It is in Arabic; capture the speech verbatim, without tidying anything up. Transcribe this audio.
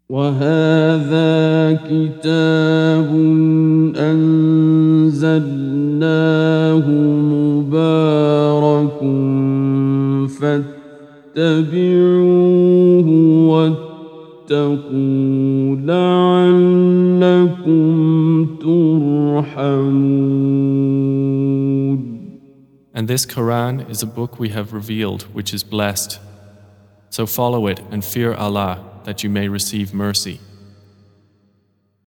وهذا كتاب أنزلناه مبارك فاتبعوه واتقوا لعلكم ترحمون. And this Quran is a book we have revealed which is blessed. So follow it and fear Allah that you may receive mercy.